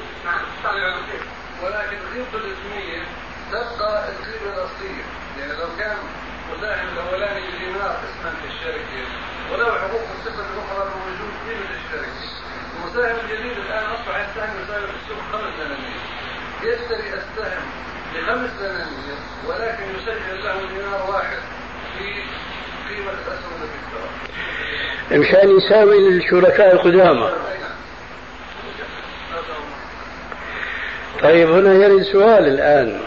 ولكن قيمة الاسمية تبقى القيمة الأصلية. يعني لو كان مساهم الأولاني بدينار اسما في الشركة وله حقوق الصفة الأخرى بوجود قيمة الشركة، المساهم الجديد الآن أصبح السهم يساوي في السوق 5 دنانير، يشتري السهم ب5 دنانير ولكن يسجل له دينار واحد في قيمة الأسهم التي اشتراها مشان يساوي الشركاء القدامى. طيب هنا يرد سؤال الآن،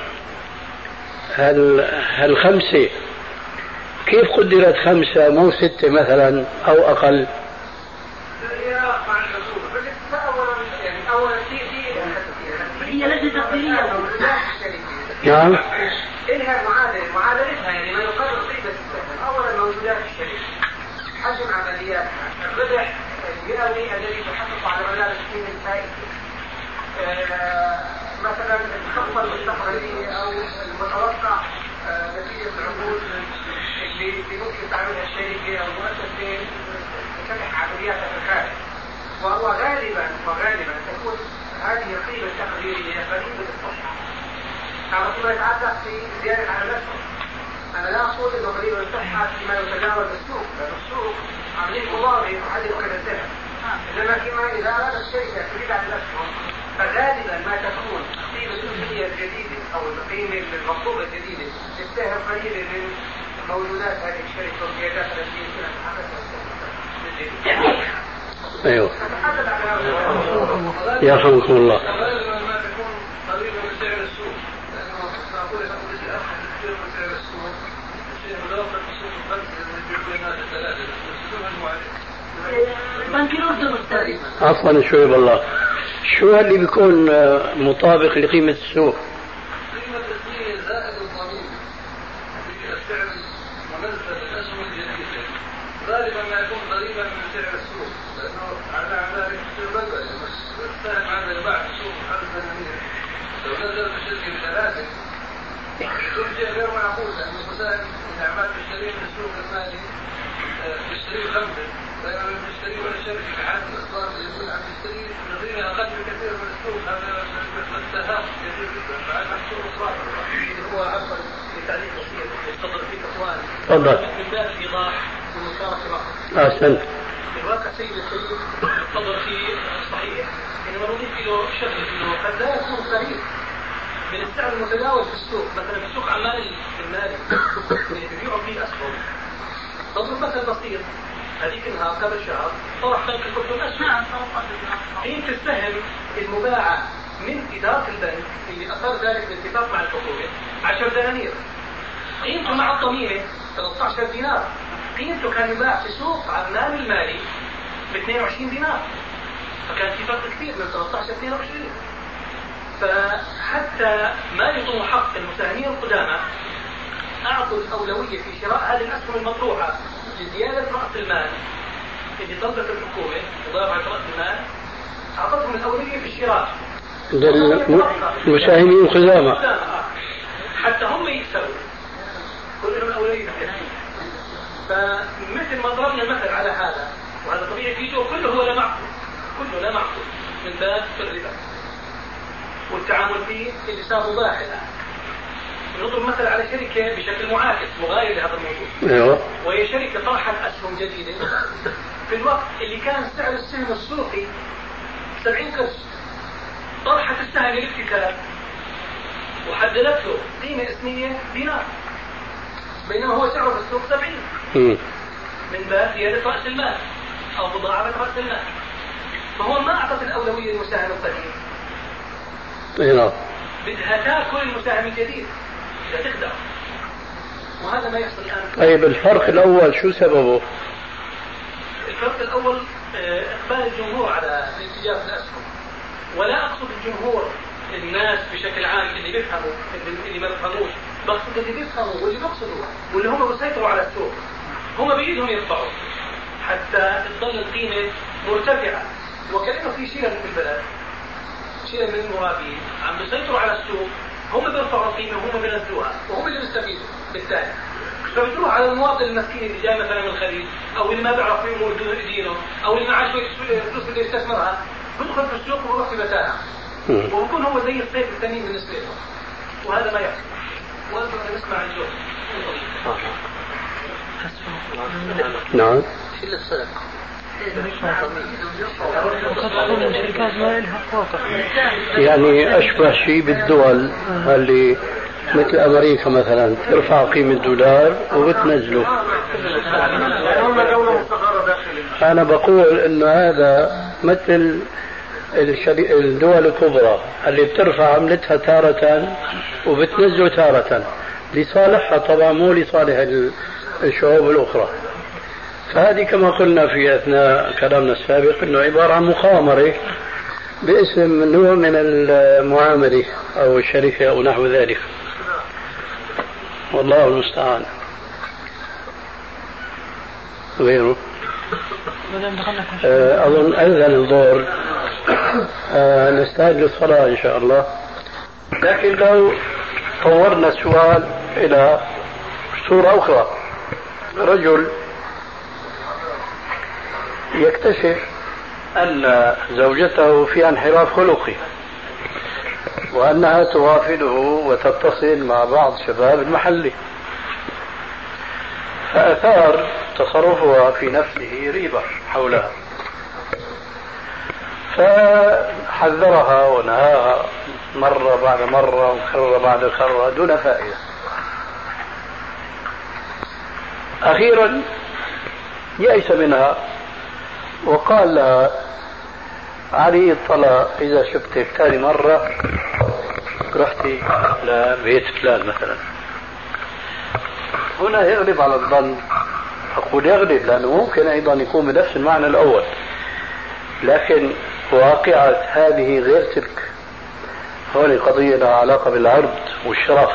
هل 5 كيف قدرت 5 مو 6 مثلا أو أقل؟ هي لجنة تقديرية. نعم. إلها معادلتها يعني ما يقدر قيمة السهم. أولا موجودات الشركة، حجم عملياتها، الربح المئوي الذي تحقق على مدار السنين الفائتة، مثلا الخطة المستقبلية أو المتوقع نتيجة العقود اللي ممكن تعملها الشركة أو المؤسسة تفتح عملياتها في الخارج. وهو غالبا تكون هذه القيمة التقديرية قريبة الصحة. هذا فيما يتعلق في زيادة على الأسهم. أنا لا أقول إنه قريبة الصحة فيما يتجاوز السوق، لأن السوق عملية مضاربة وحدد كذا سهم. إنما فيما إذا أراد الشركة تريد عن الأسهم فغالبا ما تكون قيمة الجزئية الجديدة أو القيمة المطلوبة الجديدة تستهل قليلا من موجودات هذه الشركة والزيادات التي يمكن أن تحققها. أيوه. يرحمكم الله. ما تكون قريبة من سعر السوق، لأنه معقول يكون بشيء أرخص كثير من سعر السوق، الشيء متوسط في السوق الخمس اللي يجيب الناس الثلاثة، السوق المعالي. عفوا شوي بالله، شو اللي بيكون مطابق لقيمة السوق؟ قيمة الدين زائد الضمين في السعر المنزل للأسهم الجديدة غالبا ما يكون قريبا من سعر السوق، لأنه على ذلك يصير بلبل السهم هذا يباع في السوق 5 دنانير، لو نزل الشركة ب3 يكون شيء غير معقول، لأن المساهم الأعمال تشتريه من السوق المالي تشتريه 5 بينما المشتري ولا الشركة كحد الأصدار يقول عم يشتري بقيمة أقل بكثير من السوق، هذا مستهاف كثير جدا، فعلى السوق إصرار. هو عفوا لتعليق بسيط يستطر فيه إخوان. تفضل. من باب الإيضاح والمشاركة معه. أحسنت. الواقع سيد السيد يستطر فيه صحيح، إنما نضيف له شغله إنه قد لا يكون قريب من السعر المتداول في السوق، مثلا في سوق أعمال المالي اللي بيبيعوا فيه أسهم. نضرب مثل بسيط، هذيك النهار قبل شهر طرح بنك الكتب أسهم. قيمة السهم المباعة من إدارة البنك اللي أثار ذلك بالاتفاق مع الحكومة 10 دنانير، قيمته مع الضمينة 13 دينار، قيمته كان يباع في سوق عمان المالي ب 22 دينار، فكان في فرق كثير من 13 ل 22. فحتى ما يضم حق المساهمين القدامى أعطوا الأولوية في شراء هذه الأسهم المطروحة لزيادة رأس المال اللي طلبت الحكومة مضافعة رأس المال، أعطتهم الأولوية في الشراء المساهمين القدامى حتى هم يكسبوا كل لهم الأولوية في الحكومة. فمثل ما ضربنا المثل على هذا، وهذا طبيعي في جو كله هو لا معقول، كله لا معقول من باب الربا والتعامل فيه اللي صار مباح الآن. نضرب مثل على شركة بشكل معاكس مغاير لهذا الموضوع، وهي شركة طرحت أسهم جديدة في الوقت اللي كان سعر السهم السوقي 70 قرش، طرحت السهم للابتكار وحددت له قيمة اسمية دينار، بينما هو سعره في السوق 70 من باب زيادة رأس المال أو مضاعفة رأس المال. فهو ما أعطت الأولوية للمساهم القديم، بدها تاكل المساهم الجديد، بدها تخدع، وهذا ما يحصل الآن. طيب الفرق الأول شو سببه؟ الفرق الأول إقبال الجمهور على الاتجاه في الأسهم، ولا أقصد الجمهور الناس بشكل عام اللي بيفهموا اللي ما بيفهموش، بقصد اللي بيفهموا واللي بيقصدوا واللي هم بيسيطروا على السوق، هم بإيدهم يرفعوا حتى تظل القيمة مرتفعة، وكأنه في شيء في البلد، شيء من المرابين عم بيسيطروا على السوق، هم بيرفعوا القيمة وهم بينزلوها وهم اللي بيستفيدوا بالتالي. فبتروح على المواطن المسكين اللي جاي مثلا من الخليج او اللي ما بيعرف يمور دينه او اللي معاه شويه فلوس بده يستثمرها، بيدخل في السوق ويروح في متاهه وبكون هو زي الصيف الثاني بالنسبه له، وهذا ما يحصل. وأنتم نسمع الجو. نعم. شيل الصدق. يعني أشبه شيء بالدول اللي مثل أمريكا مثلا ترفع قيمة الدولار وبتنزله. أنا بقول إنه هذا مثل الدول الكبرى اللي بترفع عملتها تارة وبتنزله تارة لصالحها طبعا، مو لصالح الشعوب الأخرى. فهذه كما قلنا في أثناء كلامنا السابق أنه عبارة عن مخامرة باسم نوع من المعاملة أو الشركة أو نحو ذلك، والله المستعان. غيره أظن أذن الظهر، نستعد للصلاة إن شاء الله. لكن لو طورنا السؤال إلى صورة أخرى، رجل يكتشف أن زوجته في انحراف خلقي وأنها توافده وتتصل مع بعض شباب المحل، فأثار تصرفها في نفسه ريبة حولها، فحذرها ونهاها مرة بعد مرة وكرة بعد كرة دون فائدة. أخيرا يأس منها وقال لها علي الطلاق إذا شفتك ثاني مرة رحتي لبيت فلان مثلا. هنا يغلب على الظن، أقول يغلب لأنه ممكن أيضا يكون بنفس المعنى الأول، لكن واقعة هذه غير تلك. هون قضية لها علاقة بالعرض والشرف.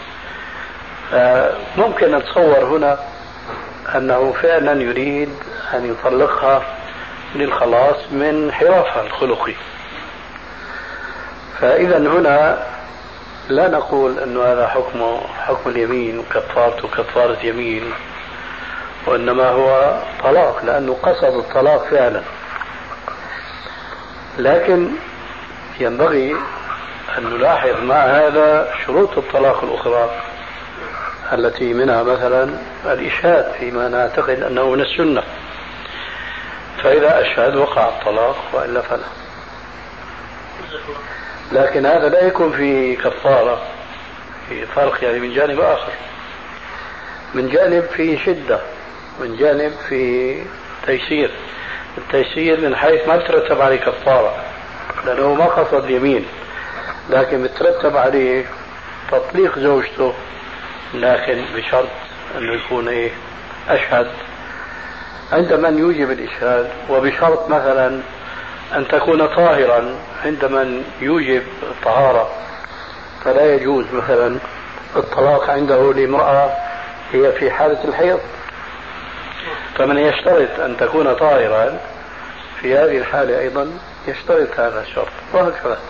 ممكن نتصور هنا أنه فعلا يريد أن يطلقها للخلاص من حرافها الخلقي. فإذا هنا لا نقول أن هذا حكم اليمين وكفارته كفارة يمين، وإنما هو طلاق لأنه قصد الطلاق فعلا. لكن ينبغي أن نلاحظ مع هذا شروط الطلاق الأخرى التي منها مثلا الإشهاد فيما نعتقد أنه من السنة، فإذا أشهد وقع الطلاق وإلا فلا. لكن هذا لا يكون في كفارة، في فرق يعني من جانب آخر، من جانب في شدة، من جانب في تيسير. التيسير من حيث ما ترتب عليه كفارة لأنه ما قصد اليمين، لكن بترتب عليه تطليق زوجته، لكن بشرط أنه يكون أشهد عند من يوجب الإشهاد، وبشرط مثلا أن تكون طاهرا عند من يوجب الطهارة. فلا يجوز مثلا الطلاق عنده لامرأة هي في حالة الحيض، فمن يشترط أن تكون طاهرا في هذه الحالة أيضا يشترط هذا الشرط، وهكذا.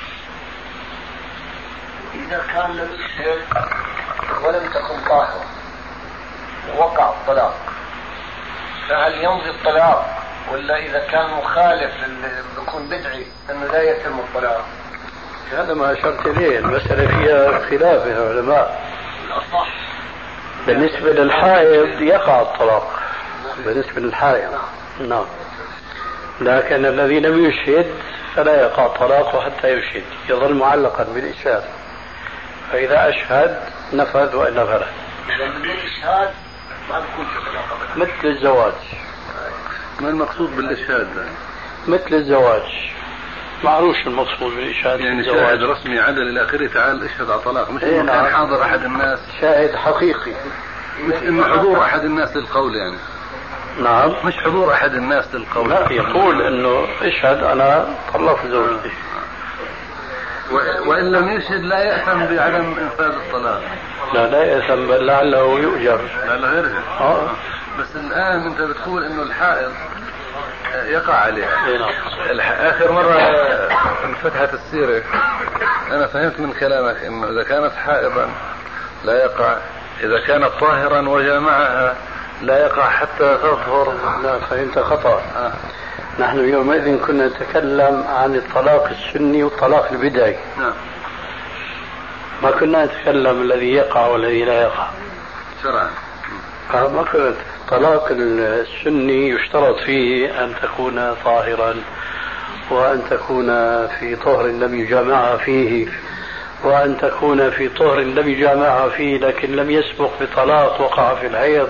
إذا كان لم يشهد ولم تكن طاهرة ووقع الطلاق، فهل يمضي الطلاق؟ ولا إذا كان مخالف يكون بدعي أنه لا يتم الطلاق؟ هذا ما أشرت إليه، المسألة فيها خلاف بين العلماء. بالنسبة للحائض يقع الطلاق بالنسبة للحائض، نعم، لكن الذي لم يشهد فلا يقع الطلاق حتى يشهد، يظل معلقا بالإشهاد، فإذا أشهد نفذ وإلا فلا. مثل الزواج. ما المقصود بالإشهاد؟ مثل الزواج، معروف المقصود بالإشهاد يعني شاهد رسمي عدل إلى آخره تعال اشهد على طلاق، مش إنه كان حاضر أحد الناس، شاهد حقيقي، مش إنه حضور أحد الناس للقول يعني. نعم، مش حضور أحد الناس للقول، لا، يقول إنه اشهد أنا طلقت زوجتي. وإن لم يشهد لا يأثم بعدم إنفاذ الطلاق. لا يأثم، بل لعله يؤجر. لعله يرجع. بس الآن أنت بتقول إنه الحائض يقع عليها. آخر مرة انفتحت السيرة أنا فهمت من كلامك إنه إذا كانت حائضا لا يقع، إذا كانت طاهرا وجامعها لا يقع حتى تطهر. لا، فهمت خطأ. نحن يومئذ كنا نتكلم عن الطلاق السني والطلاق البدعي. نعم. ما كنا نتكلم الذي يقع والذي لا يقع شرعا. ما كنا. الطلاق السني يشترط فيه أن تكون طاهرا، وأن تكون في طهر لم يجامعها فيه، وأن تكون في طهر لم يجامعها فيه لكن لم يسبق بطلاق وقع في الحيض.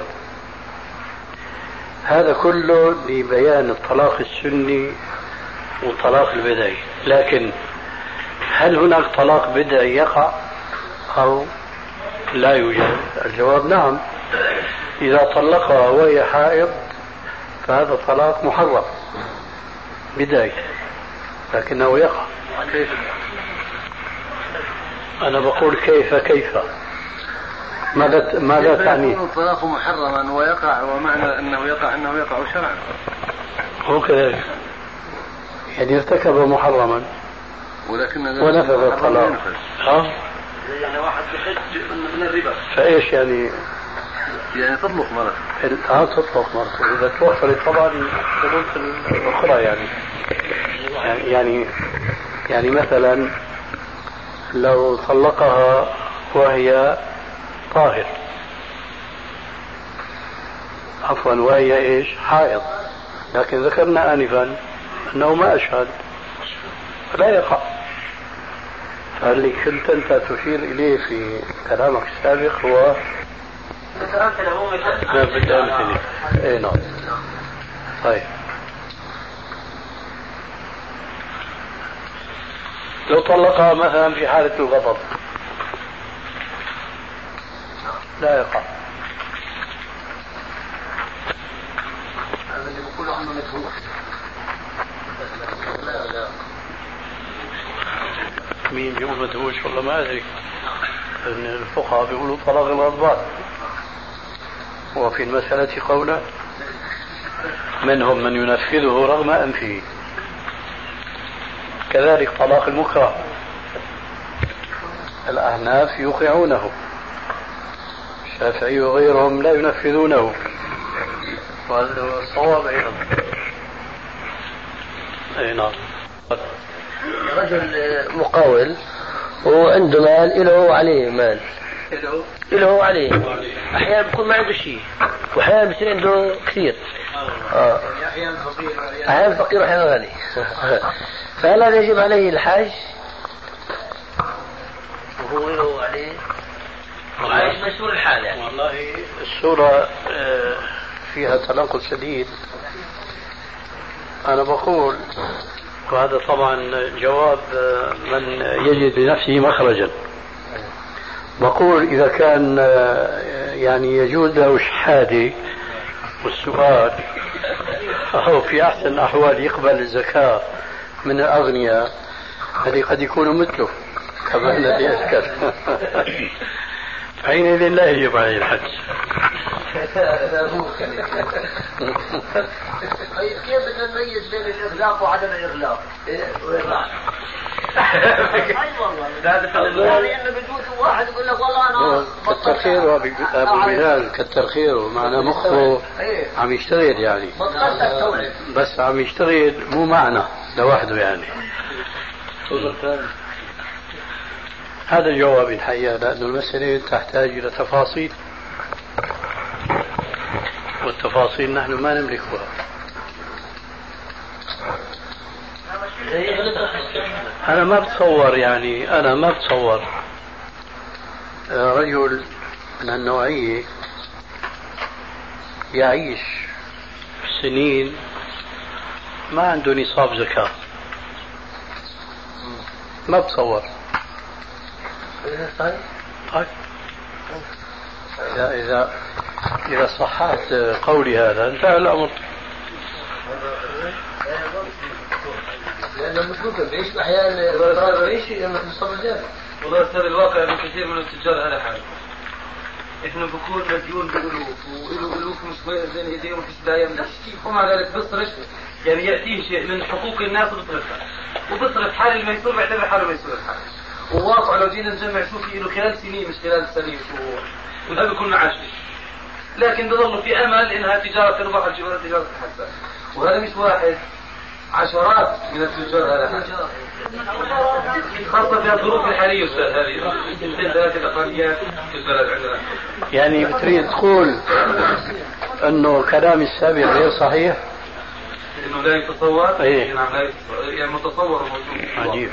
هذا كله لبيان الطلاق السني والطلاق البدعي. لكن هل هناك طلاق بدعي يقع أو لا يوجد؟ الجواب نعم. إذا طلقها وهي حائض فهذا طلاق محرم بدعي، لكنه يقع. كيف؟ أنا بقول كيف ماذا تعني؟ الطلاق محرما ويقع، ومعنى أنه يقع شرعا. هو كذلك، يعني ارتكب محرما ونفذ الطلاق. يعني واحد بحج من الربا، فايش يعني تطلق مرة. تطلق مرة إذا توفرت طبعا الشروط الأخرى. يعني مثلا لو طلقها وهي طاهر، وهي حائض، لكن ذكرنا آنفا أنه ما أشهد لا يقع. اللي كنت أنت تشير إليه في كلامك السابق هو بالأمثلة. إيه نعم. طيب لو طلقها مثلا في حالة الغضب لا يقع. هذا اللي بقول عنه مدهوش. لا مين بيقول مدهوش والله ما أدري. الفقهاء بيقولوا طلاق الغضبان، وفي المسألة قولا منهم من ينفذه رغم أنفه، كذلك طلاق المكره الأحناف يوقعونه، الشافعي وغيرهم لا ينفذونه، وهذا هو الصواب أيضا. أي نعم. رجل مقاول وعنده مال له عليه مال له عليه، أحيانا بيكون ما عنده شيء وأحيانا بيصير عنده كثير، أحيانا فقير وأحيانا غني. فهل هذا يجب عليه الحج وهو له عليه وعايش مشهور الحال يعني؟ والله السورة فيها تناقض شديد. أنا بقول، وهذا طبعا جواب من يجد لنفسه مخرجا، بقول إذا كان يعني يجوز له الشهادة والسؤال أو في أحسن الأحوال يقبل الزكاة من الأغنياء، هذه قد يكونوا مثله كما الذي أذكر. حينئذ لا يجب عليه الحج. كيف بدنا نميز بين الإغلاق وعدم الإغلاق؟ واحد يقول لك والله أنا كتر خيره أبو بلال، كتر خيره، معناه مخه عم يشتغل يعني، بس عم يشتغل مو معنى لوحده يعني. هذا الجواب الحقيقة، لأن المسألة تحتاج إلى تفاصيل، والتفاصيل نحن ما نملكها. أنا ما بتصور يعني، أنا ما بتصور رجل من النوعية يعيش سنين ما عنده نصاب زكاة، ما بتصور. طيب إذا صحت قولي هذا انتهى الأمر. لأنه مش ممكن بيعيش أحيانا بيعيش نصاب الجامع. والله صار الواقع من كثير من التجار هذا حاله، إنه بكون مديون بألوف وألوف مش زين إيديه وفيش دايم ومع ذلك بيصرف، يعني يأتيه شيء من حقوق الناس وبيصرفها، وبيصرف حال الميسور بيعتبر حاله ميسور الحال. وواقع لو جينا نجمع شو في له خلال سنين مش خلال سنين شهور، وده بيكون معاش، لكن بظل في امل انها تجاره تربح الجوار تجاره تحسن. وهذا مش واحد، عشرات من التجار هذا، خاصه في الظروف الحاليه استاذ. هذه ثلاث الاقليات في البلد عندنا. يعني بتريد تقول انه كلامي السابق غير صحيح؟ انه لا يتصور؟ ايه نعم لا يتصور، يعني متصور وموجود. عجيب.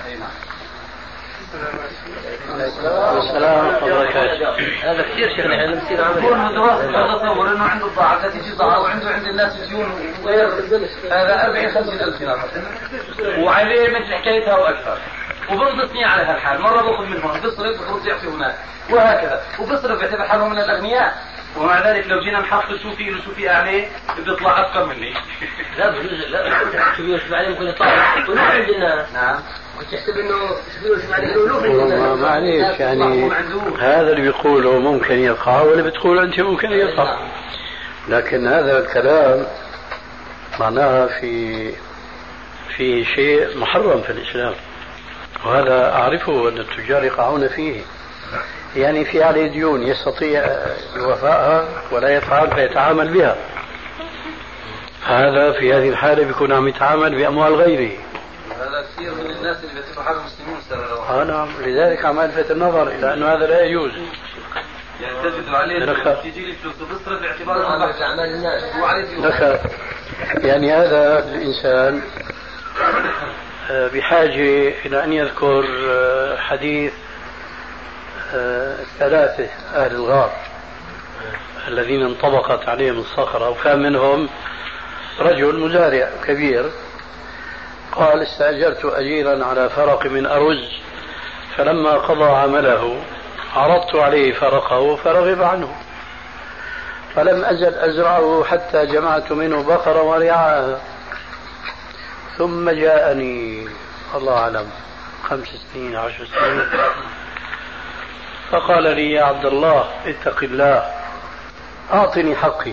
السلام هذا كثير شيخنا، احنا بنصير عامل تصور انه عنده الضاعه تجي ضاعه وعنده عند الناس ديون غير هذا 40-50 ألف دينار وعليه مثل حكايتها واكثر، وبنبسطني على هالحال. مره باخذ من هون بصرف بخرج يعطي هناك وهكذا، وبصرف يعتبر حاله من الاغنياء، ومع ذلك لو جينا نحط شو فيه وشو فيه عليه بيطلع اكثر مني. لا بجوز، لا شو بيوش عليه ممكن يطلع ولو عند الناس. نعم وتحسب انه بيوش عليه ولو عند الناس. معليش يعني هذا اللي بيقوله ممكن يقع واللي بتقوله انت ممكن يقع، لكن هذا الكلام معناها في شيء محرم في الاسلام، وهذا اعرفه ان التجار يقعون فيه. يعني في عليه ديون يستطيع وفائها ولا يفعل فيتعامل بها، هذا في هذه الحالة بيكون عم يتعامل بأموال غيره. هذا كثير من الناس اللي بيعتبروا حالهم مسلمين. نعم، لذلك عم ألفت النظر إلى أنه هذا لا يجوز. يعني تجد عليه تيجي لي فلوس وبصرف باعتبار انه اعمال الناس يعني هذا الإنسان بحاجة إلى أن يذكر حديث ثلاثة أهل الغار الذين انطبقت عليهم الصخرة، وكان منهم رجل مزارع كبير قال استأجرت أجيرا على فرق من أرز، فلما قضى عمله عرضت عليه فرقه فرغب عنه، فلم أزل أزرعه حتى جمعت منه بقرة ورعاها، ثم جاءني الله أعلم 5 سنين 10 سنين فقال لي يا عبد الله اتق الله أعطني حقي.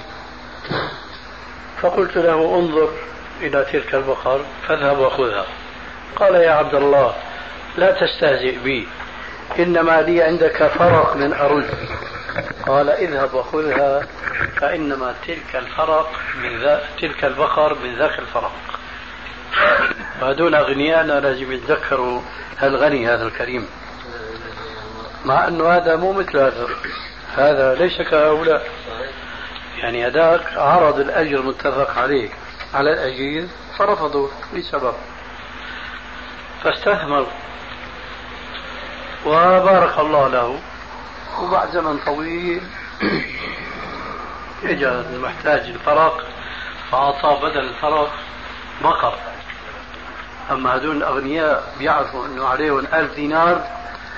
فقلت له انظر إلى تلك البقر فاذهب وخذها. قال يا عبد الله لا تستهزئ بي، إنما لي عندك فرق من أرز. قال اذهب وخذها فإنما تلك البقر من ذاك الفرق. وهذول أغنياءنا لازم يتذكروا هالغني هذا الكريم، مع أنه هذا مو مثل هذا ليس كهؤلاء. يعني هذاك عرض الأجر متفق عليه على الأجير فرفضوا لسبب، فاستثمر وبارك الله له. وبعد زمن طويل اجى المحتاج الفرق فأعطاه بدل الفرق بقر. أما هذول الأغنياء بيعرفوا أنه عليهم 1000 دينار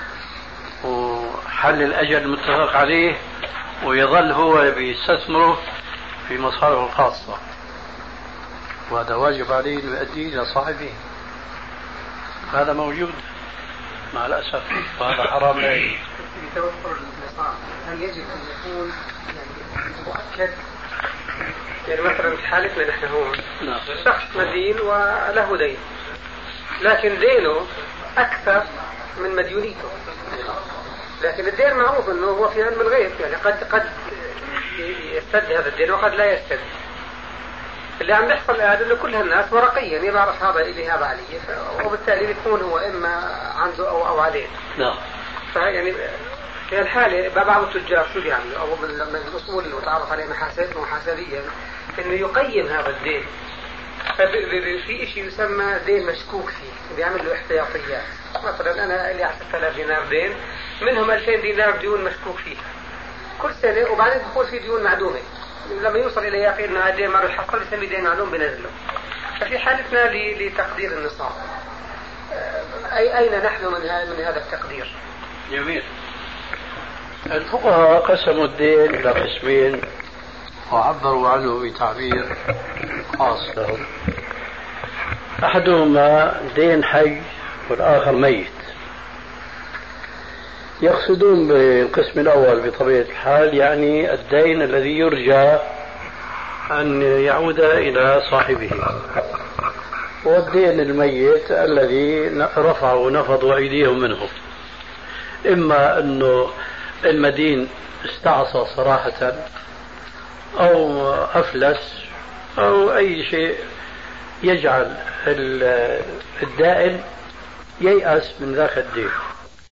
وحل الأجل المتفق عليه، ويظل هو بيستثمره في مصالحه الخاصة، وهذا واجب عليه أن يؤدي إلى صاحبه. هذا موجود مع الأسف، وهذا حرام لا يجوز. بتوفر النصاب هل يجب أن يكون مؤكد؟ يعني مثلا في حالتنا نحن هون شخص مدين وله دين، لكن دينه أكثر من مديونيته، لكن الدين معروف أنه هو في علم الغيب، يعني قد يستد هذا الدين وقد لا يستد. اللي عم بيحصل الآن أنه كل الناس ورقيا يبعرف هذا إلي هذا علي، وبالتالي بيكون هو إما عنده أو عليه. نعم. فيعني في الحالة بعض التجار شو بيعملوا أو من الأصول اللي متعرف عليه محاسبيا إنه يقيم هذا الدين. في شيء يسمى دين مشكوك فيه، بيعمل له احتياطيات. مثلا أنا اللي 10,000 دينار دين، منهم 2000 دينار ديون مشكوك فيها كل سنة، وبعدين بيكون في ديون معدومة. لما يوصل إلى يقين أنه هذا الدين ما يحصل يسمي دين معلوم بنزله. ففي حالتنا لتقدير النصاب أين نحن من هذا التقدير؟ جميل. الفقهاء قسموا الدين إلى قسمين وعبروا عنه بتعبير خاص لهم. أحدهما دين حي والآخر ميت. يقصدون بالقسم الأول بطبيعة الحال يعني الدين الذي يرجى أن يعود إلى صاحبه، والدين الميت الذي رفعوا ونفضوا أيديهم منه، إما أنه المدين استعصى صراحة أو أفلس أو أي شيء يجعل الدائن ييأس من ذاك الدين.